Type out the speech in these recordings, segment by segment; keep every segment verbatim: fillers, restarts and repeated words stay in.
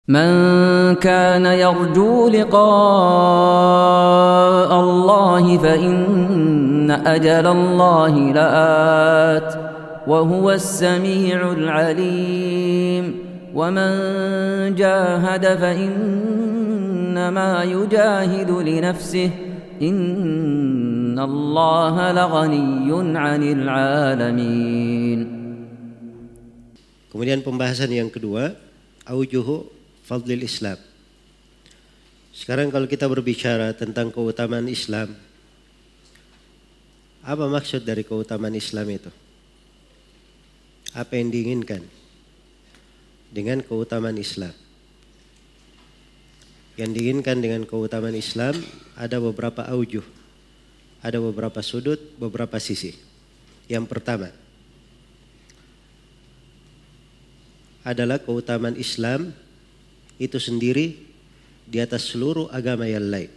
من كان يرجو لقاء الله فإن أجل الله لآت وهو السميع العليم ومن جاهد فإنما يجاهد لنفسه إن الله لغني عن العالمين. Kemudian pembahasan yang kedua, aujuhu fadlil Islam. Sekarang kalau kita berbicara tentang keutamaan Islam, apa maksud dari keutamaan Islam itu? Apa yang diinginkan dengan keutamaan Islam? Yang diinginkan dengan keutamaan Islam ada beberapa aujuh, ada beberapa sudut, beberapa sisi. Yang pertama adalah keutamaan Islam itu sendiri di atas seluruh agama yang lain.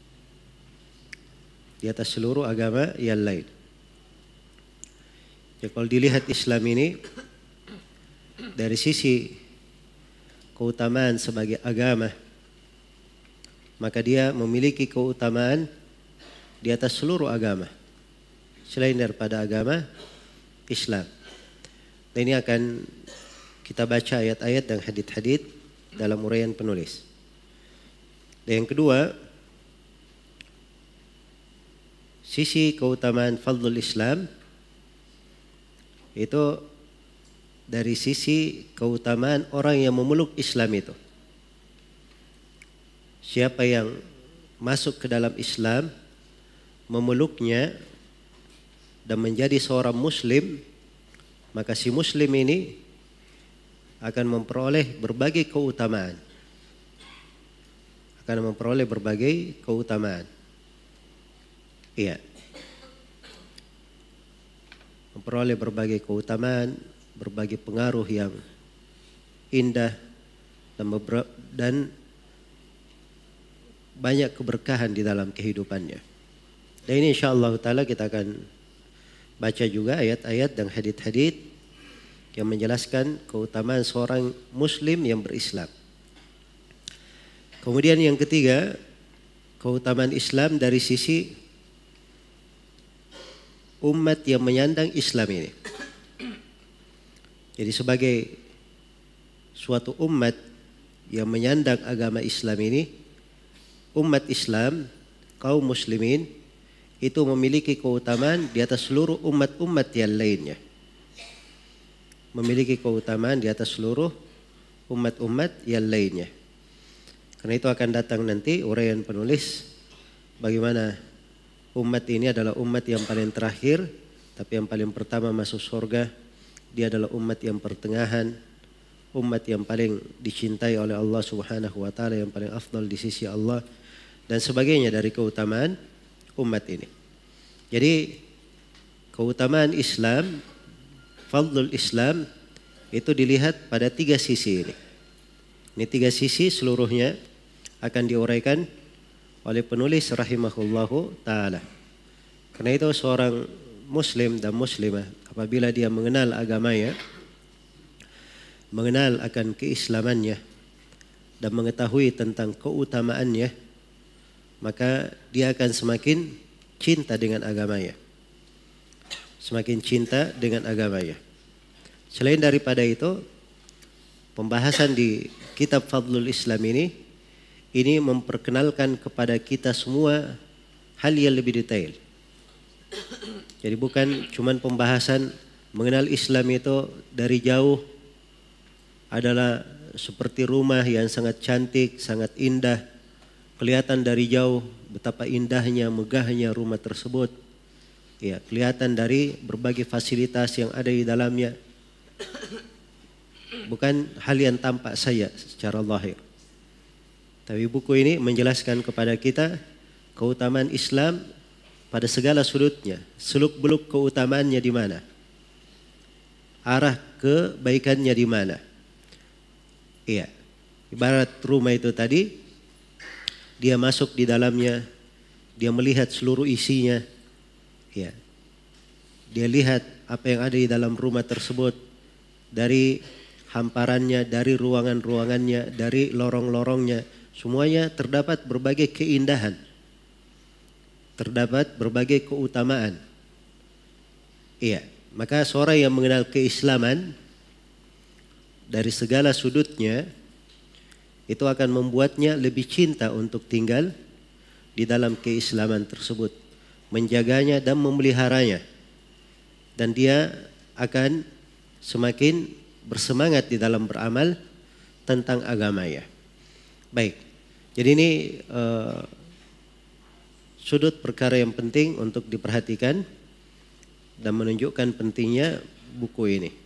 Di atas seluruh agama yang lain. Ya, kalau dilihat Islam ini dari sisi keutamaan sebagai agama, maka dia memiliki keutamaan di atas seluruh agama selain daripada agama Islam. Dan ini akan kita baca ayat-ayat dan hadits-hadits dalam uraian penulis. Dan yang kedua, sisi keutamaan fadlul Islam itu dari sisi keutamaan orang yang memeluk Islam itu. Siapa yang masuk ke dalam Islam, memeluknya dan menjadi seorang muslim, maka si muslim ini akan memperoleh berbagai keutamaan. Akan memperoleh berbagai keutamaan. Iya. Memperoleh berbagai keutamaan, berbagai pengaruh yang indah dan, dan banyak keberkahan di dalam kehidupannya. Dan ini insyaallah ta'ala kita akan baca juga ayat-ayat dan hadits-hadits yang menjelaskan keutamaan seorang muslim yang berislam. Kemudian yang ketiga, keutamaan Islam dari sisi umat yang menyandang Islam ini. Jadi sebagai suatu umat yang menyandang agama Islam ini, umat Islam, kaum muslimin itu memiliki keutamaan di atas seluruh umat-umat yang lainnya. Memiliki keutamaan di atas seluruh umat-umat yang lainnya. Karena itu akan datang nanti uraian penulis bagaimana umat ini adalah umat yang paling terakhir, tapi yang paling pertama masuk surga. Dia adalah umat yang pertengahan, umat yang paling dicintai oleh Allah Subhanahu wa taala, yang paling afdal di sisi Allah dan sebagainya dari keutamaan umat ini. Jadi keutamaan Islam, fadlul Islam itu dilihat pada tiga sisi ini. Ini tiga sisi seluruhnya akan diuraikan oleh penulis rahimahullahu ta'ala. Karena itu seorang muslim dan muslimah apabila dia mengenal agamanya, mengenal akan keislamannya dan mengetahui tentang keutamaannya, maka dia akan semakin cinta dengan agamanya. Semakin cinta dengan agamanya. Selain daripada itu, pembahasan di kitab Fadlul Islam ini, ini memperkenalkan kepada kita semua hal yang lebih detail. Jadi bukan cuman pembahasan mengenal Islam itu dari jauh adalah seperti rumah yang sangat cantik, sangat indah. Kelihatan dari jauh betapa indahnya, megahnya rumah tersebut. Ya, kelihatan dari berbagai fasilitas yang ada di dalamnya. Bukan hal yang tampak saja secara lahir. Tapi buku ini menjelaskan kepada kita keutamaan Islam pada segala sudutnya. Seluk-beluk keutamaannya di mana? Arah kebaikannya di mana? Iya. Ibarat rumah itu tadi, dia masuk di dalamnya, dia melihat seluruh isinya. Ya. Dia lihat apa yang ada di dalam rumah tersebut dari hamparannya, dari ruangan-ruangannya, dari lorong-lorongnya, semuanya terdapat berbagai keindahan, terdapat berbagai keutamaan. Iya, maka seorang yang mengenal keislaman dari segala sudutnya, itu akan membuatnya lebih cinta untuk tinggal di dalam keislaman tersebut, menjaganya dan memeliharanya, dan dia akan semakin bersemangat di dalam beramal tentang agamanya. Baik, jadi ini uh, sudut perkara yang penting untuk diperhatikan dan menunjukkan pentingnya buku ini.